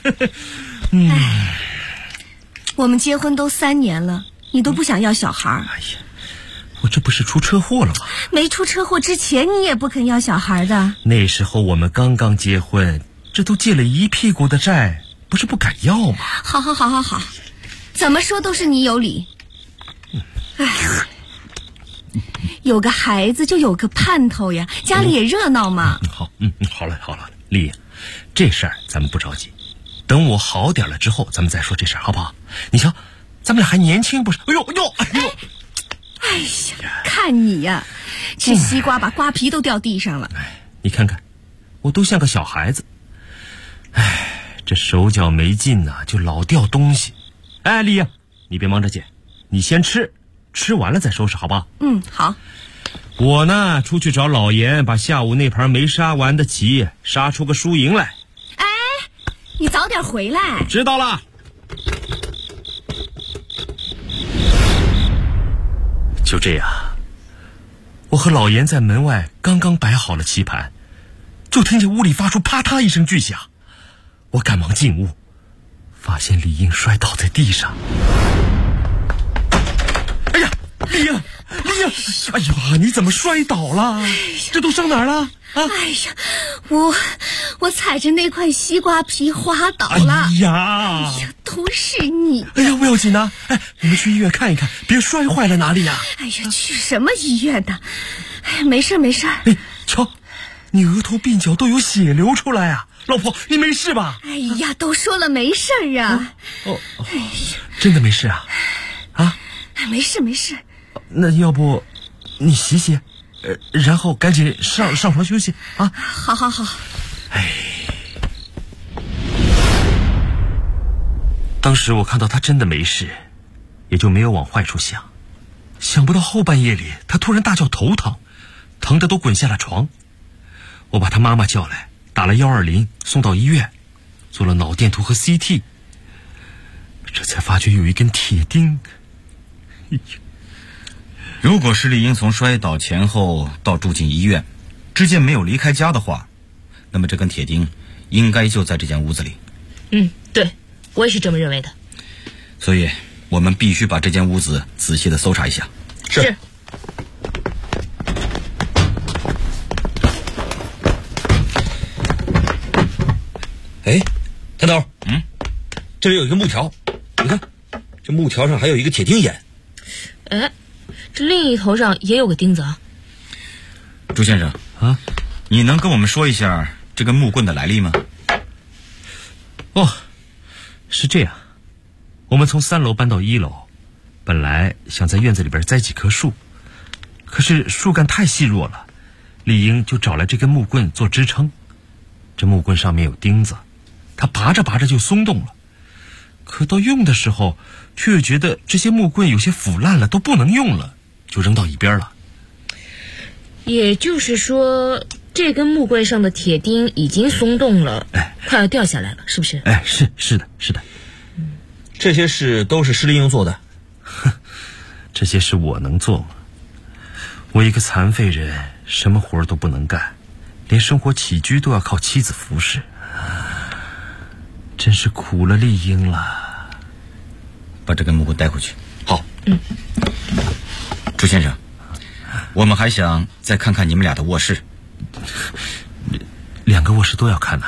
我们结婚都3年了，你都不想要小孩？ 我这不是出车祸了吗？ 没出车祸之前你也不肯要小孩的。 那时候我们刚刚结婚，这都借了一屁股的债，不是不敢要吗？ 好，怎么说都是你有理。有个孩子就有个盼头呀，家里也热闹嘛。 好了，丽英，这事儿咱们不着急，等我好点了之后咱们再说这事儿，好不好？你瞧，咱们俩还年轻不是？ 看你呀，吃西瓜把瓜皮都掉地上了。 你看看，我都像个小孩子。这手脚没劲呐，就老掉东西。丽英，你别忙着捡，你先吃完了再收拾，好不好？ 好。 我呢，出去找老严，把下午那盘没杀完的棋杀出个输赢来。 你早点回来。 知道了。就这样，我和老严在门外刚刚摆好了棋盘，就听见屋里发出啪嗒一声巨响。我赶忙进屋，发现丽英摔倒在地上。丽英，你怎么摔倒了？这都伤哪儿了？ 我踩着那块西瓜皮滑倒了。都是你。 不要紧啊，你们去医院看一看，别摔坏了哪里呀？ 去什么医院呢？没事。 瞧，你额头鬓角都有血流出来啊！老婆，你没事吧？ 都说了没事啊。 真的没事啊？ 没事。 那要不你洗洗，然后赶紧上床休息啊！ 好。 当时我看到他真的没事，也就没有往坏处想。想不到后半夜里他突然大叫头疼，疼得都滚下了床。我把他妈妈叫来，打了120，送到医院，做了脑电图和 CT。 这才发觉有一根铁钉。 如果施丽英从摔倒前后到住进医院之间没有离开家的话，那么这根铁钉应该就在这间屋子里。 对，我也是这么认为的。 所以我们必须把这间屋子仔细的搜查一下。 是。 哎，谭头，这里有一个木条，你看，这木条上还有一个铁钉眼。 哎，这另一头上也有个钉子啊。 朱先生啊，你能跟我们说一下这根木棍的来历吗？ 是这样，我们从3楼搬到1楼，本来想在院子里边栽几棵树，可是树干太细弱了，丽英就找来这根木棍做支撑。这木棍上面有钉子，她拔着拔着就松动了，可到用的时候却觉得这些木棍有些腐烂了，都不能用了，就扔到一边了。 也就是说，这根木棍上的铁钉已经松动了，快要掉下来了，是不是？ 是的。 这些事都是施丽英做的。 这些事我能做吗？我一个残废人，什么活都不能干，连生活起居都要靠妻子服侍，真是苦了丽英了。 把这根木棍带回去。好。朱先生，我们还想再看看你们俩的卧室。 2个卧室都要看呐。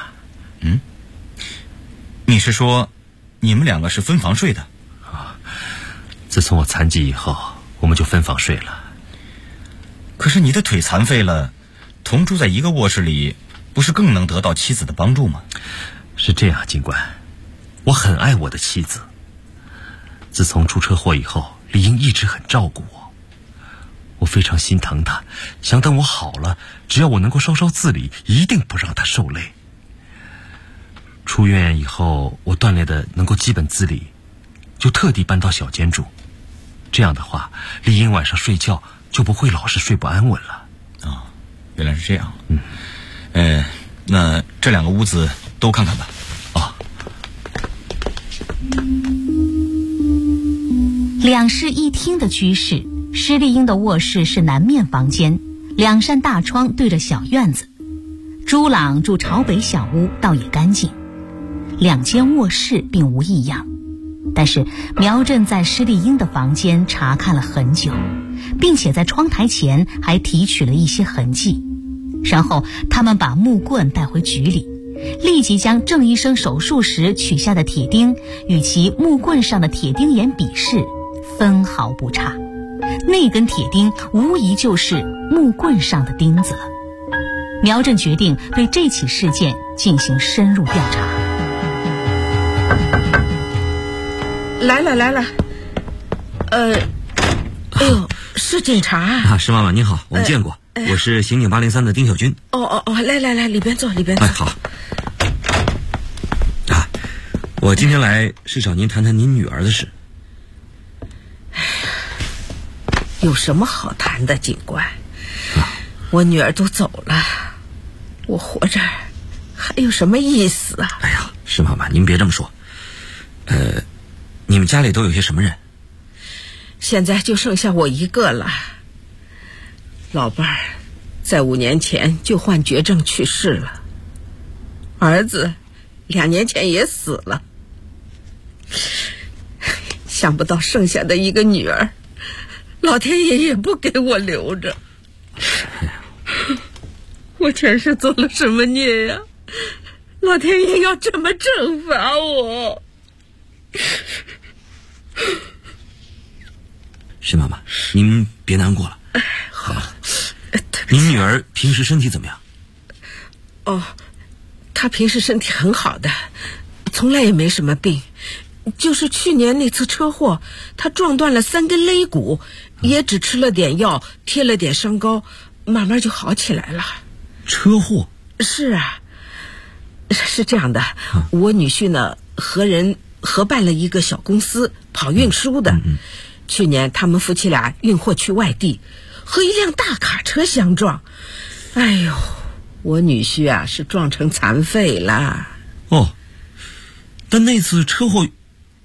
你是说你们2个是分房睡的？ 自从我残疾以后，我们就分房睡了。 可是你的腿残废了，同住在一个卧室里，不是更能得到妻子的帮助吗？ 是这样，警官，我很爱我的妻子。自从出车祸以后，丽英一直很照顾我，我非常心疼她，想等我好了，只要我能够稍稍自理，一定不让她受累。出院以后，我锻炼的能够基本自理，就特地搬到小间住。这样的话，丽英晚上睡觉就不会老是睡不安稳了。 原来是这样。那这2个屋子都看看吧。 2室1厅的居室，施丽英的卧室是南面房间，2扇大窗对着小院子。朱朗住朝北小屋，倒也干净。2间卧室并无异样，但是苗振在施丽英的房间查看了很久，并且在窗台前还提取了一些痕迹。然后他们把木棍带回局里，立即将郑医生手术时取下的铁钉与其木棍上的铁钉眼比试，分毫不差。那根铁钉无疑就是木棍上的钉子了。苗振决定对这起事件进行深入调查。 来了，哎呦，是警察施妈妈您好，我们见过，我是刑警803的丁小军。 来，里边坐。 好。我今天来是找您谈谈您女儿的事。 有什么好谈的，警官？我女儿都走了，我活着还有什么意思啊？ 哎呀，施妈妈，您别这么说。你们家里都有些什么人？ 现在就剩下我一个了。老伴儿在5年前就患绝症去世了，儿子2年前也死了。想不到剩下的一个女儿，老天爷也不给我留着。我前世做了什么孽呀？老天爷要这么惩罚我？ 施妈妈，您别难过了。好，您女儿平时身体怎么样？ 她平时身体很好的，从来也没什么病，就是去年那次车祸，她撞断了3根肋骨，也只吃了点药，贴了点伤膏，慢慢就好起来了。 车祸？ 是啊，是这样的，我女婿呢和人合办了一个小公司，跑运输的。去年他们夫妻俩运货去外地，和一辆大卡车相撞。哎呦，我女婿啊是撞成残废了。 但那次车祸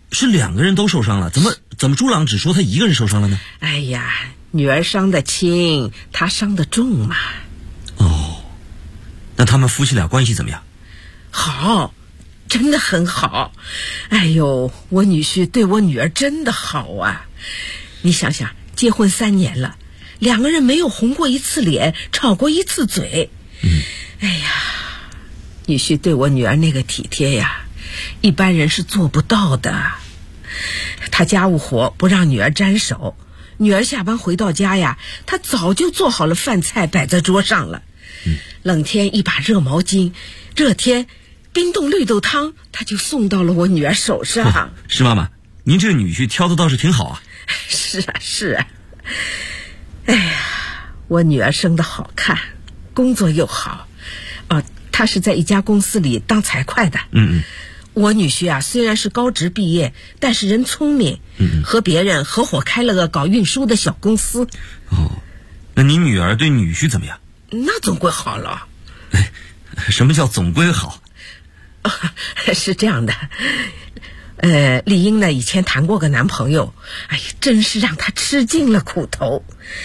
是2个人都受伤了，怎么朱朗只说他一个人受伤了呢？ 哎呀，女儿伤得轻，他伤得重嘛。 哦，那他们夫妻俩关系怎么样？ 好，真的很好。哎呦，我女婿对我女儿真的好啊。你想想，结婚3年了，2个人没有红过一次脸，吵过一次嘴。哎呀，女婿对我女儿那个体贴呀，一般人是做不到的。他家务活不让女儿沾手，女儿下班回到家呀，他早就做好了饭菜摆在桌上了。冷天一把热毛巾，热天冰冻绿豆汤，他就送到了我女儿手上。 是妈妈，您这女婿挑的倒是挺好啊。 是啊。哎呀，我女儿生得好看，工作又好。她是在一家公司里当财会的。我女婿啊，虽然是高职毕业，但是人聪明，和别人合伙开了个搞运输的小公司。 那您女儿对女婿怎么样？ 那总归好了。 什么叫总归好？ 是这样的，丽英呢以前谈过个男朋友，哎呀，真是让她吃尽了苦头。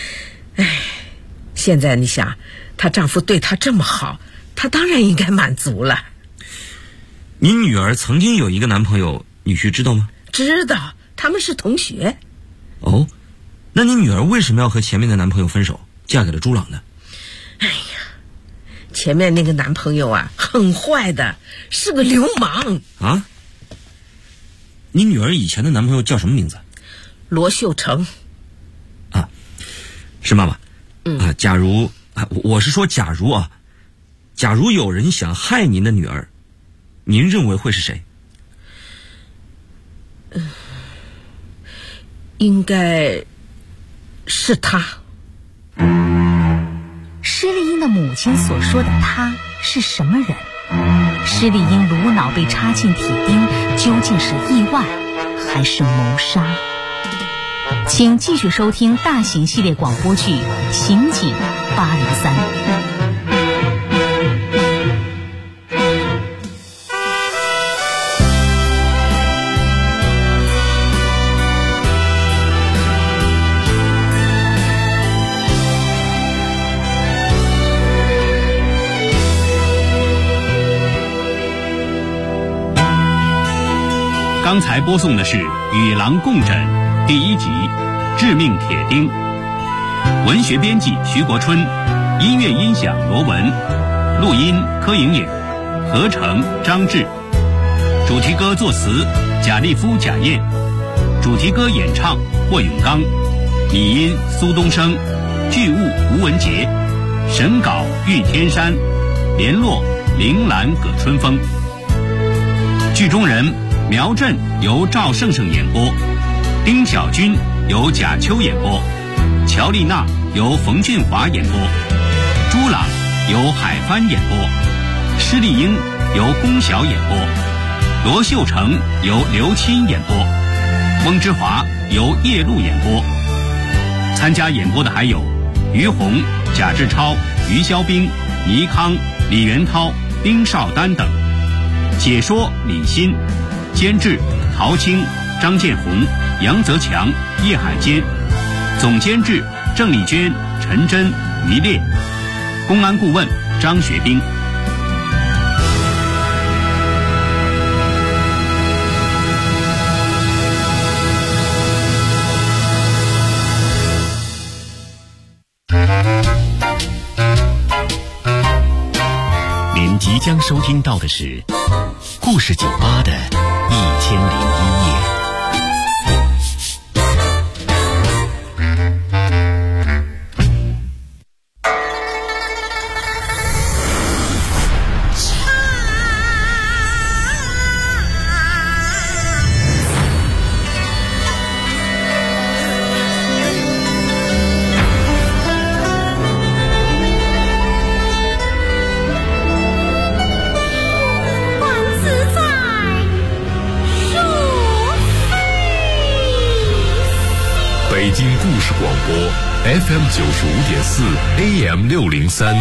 现在你想，她丈夫对她这么好，她当然应该满足了。 您女儿曾经有一个男朋友，女婿知道吗？ 知道，他们是同学。 哦，那您女儿为什么要和前面的男朋友分手，嫁给了朱朗呢？ 哎呀，前面那个男朋友啊，很坏的，是个流氓啊。你女儿以前的男朋友叫什么名字？ 罗秀成。 啊，是妈妈。假如我是说假如有人想害您的女儿，您认为会是谁？ 应该是他。 施丽英的母亲所说的他是什么人？施丽英颅脑被插进铁钉，究竟是意外还是谋杀？请继续收听大型系列广播剧《刑警803》。 刚才播送的是《与狼共枕》第1集《致命铁钉》，文学编辑徐国春，音乐音响罗文，录音柯莹莹，合成张志，主题歌作词贾立夫、贾燕，主题歌演唱霍永刚，拟音苏东升，剧务吴文杰，审稿玉天山，联络铃兰葛春风。剧中人苗振由赵胜胜演播，丁小军由贾秋演播，乔丽娜由冯俊华演播，朱朗由海帆演播，施丽英由龚晓演播，罗秀成由刘钦演播，翁之华由叶璐演播。参加演播的还有于红、贾志超、于肖兵、倪康、李元涛、丁少丹等。解说李欣，监制陶青、张建红、杨泽强、叶海坚，总监制郑丽娟、陈真、于烈，公安顾问张学兵。 您即将收听到的是故事酒吧的1001夜。 北京故事广播 FM 95.4 AM 603，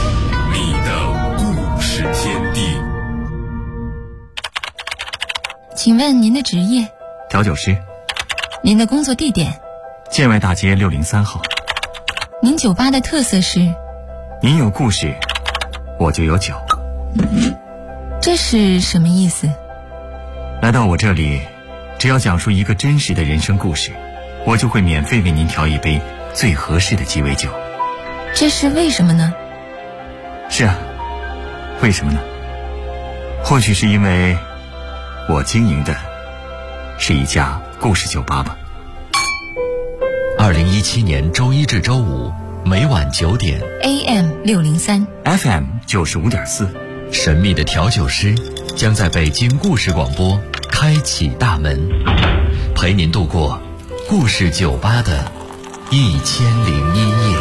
你的故事天地。 请问您的职业？ 调酒师。 您的工作地点？ 建外大街603号。 您酒吧的特色是？ 您有故事，我就有酒。 这是什么意思？ 来到我这里，只要讲述一个真实的人生故事，我就会免费为您调一杯最合适的鸡尾酒。 这是为什么呢？ 是啊，为什么呢？或许是因为我经营的是一家故事酒吧吧。 2017年周一至周五每晚9点 AM 603 FM 95.4， 神秘的调酒师将在北京故事广播开启大门，陪您度过故事酒吧的1001夜。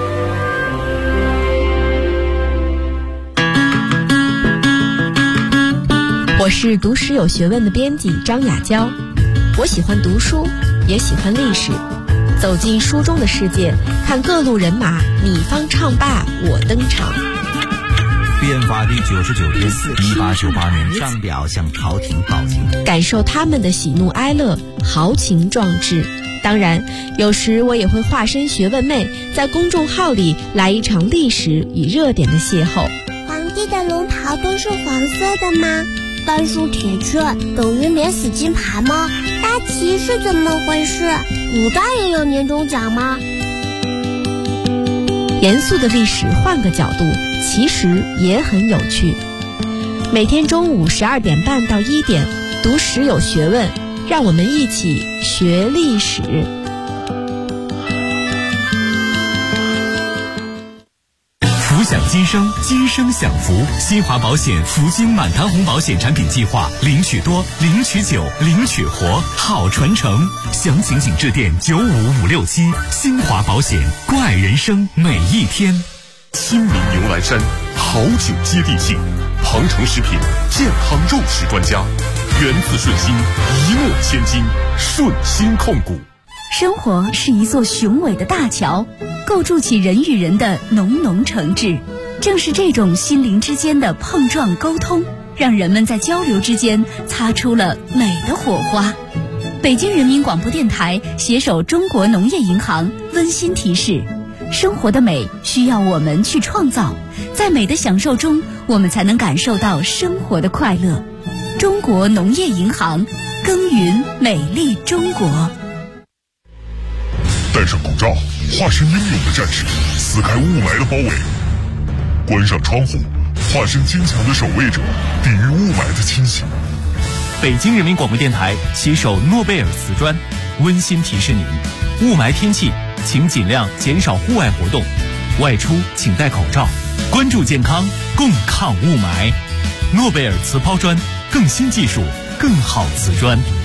我是读史有学问的编辑张雅娇，我喜欢读书，也喜欢历史，走进书中的世界，看各路人马你方唱罢我登场。 变法第99天，1898年上表向朝廷报警， 感受他们的喜怒哀乐，豪情壮志。当然，有时我也会化身学问妹，在公众号里来一场历史与热点的邂逅。 皇帝的龙袍都是黄色的吗？半数铁券等于免死金牌吗？大旗是怎么回事？古代也有年终奖吗？ 严肃的历史换个角度，其实也很有趣。每天中午12点半到1点，读史有学问，让我们一起学历史。 福享今生，今生享福。新华保险福金满堂红保险产品计划，领取多，领取久，领取活，好传承。详情请致电95567。新华保险，关爱人生每一天。 亲民牛栏山，好酒接地气，庞城食品健康肉食专家，源自顺心，一诺千金，顺心控股。 生活是一座雄伟的大桥，构筑起人与人的浓浓诚挚。正是这种心灵之间的碰撞沟通，让人们在交流之间擦出了美的火花。北京人民广播电台携手中国农业银行温馨提示：生活的美需要我们去创造，在美的享受中，我们才能感受到生活的快乐。中国农业银行，耕耘美丽中国。 戴上口罩，化身英勇的战士，撕开雾霾的包围；关上窗户，化身坚强的守卫者，抵御雾霾的侵袭。 北京人民广播电台携手诺贝尔瓷砖，温馨提示您：雾霾天气，请尽量减少户外活动，外出请戴口罩，关注健康，共抗雾霾。诺贝尔瓷抛砖，更新技术，更好瓷砖。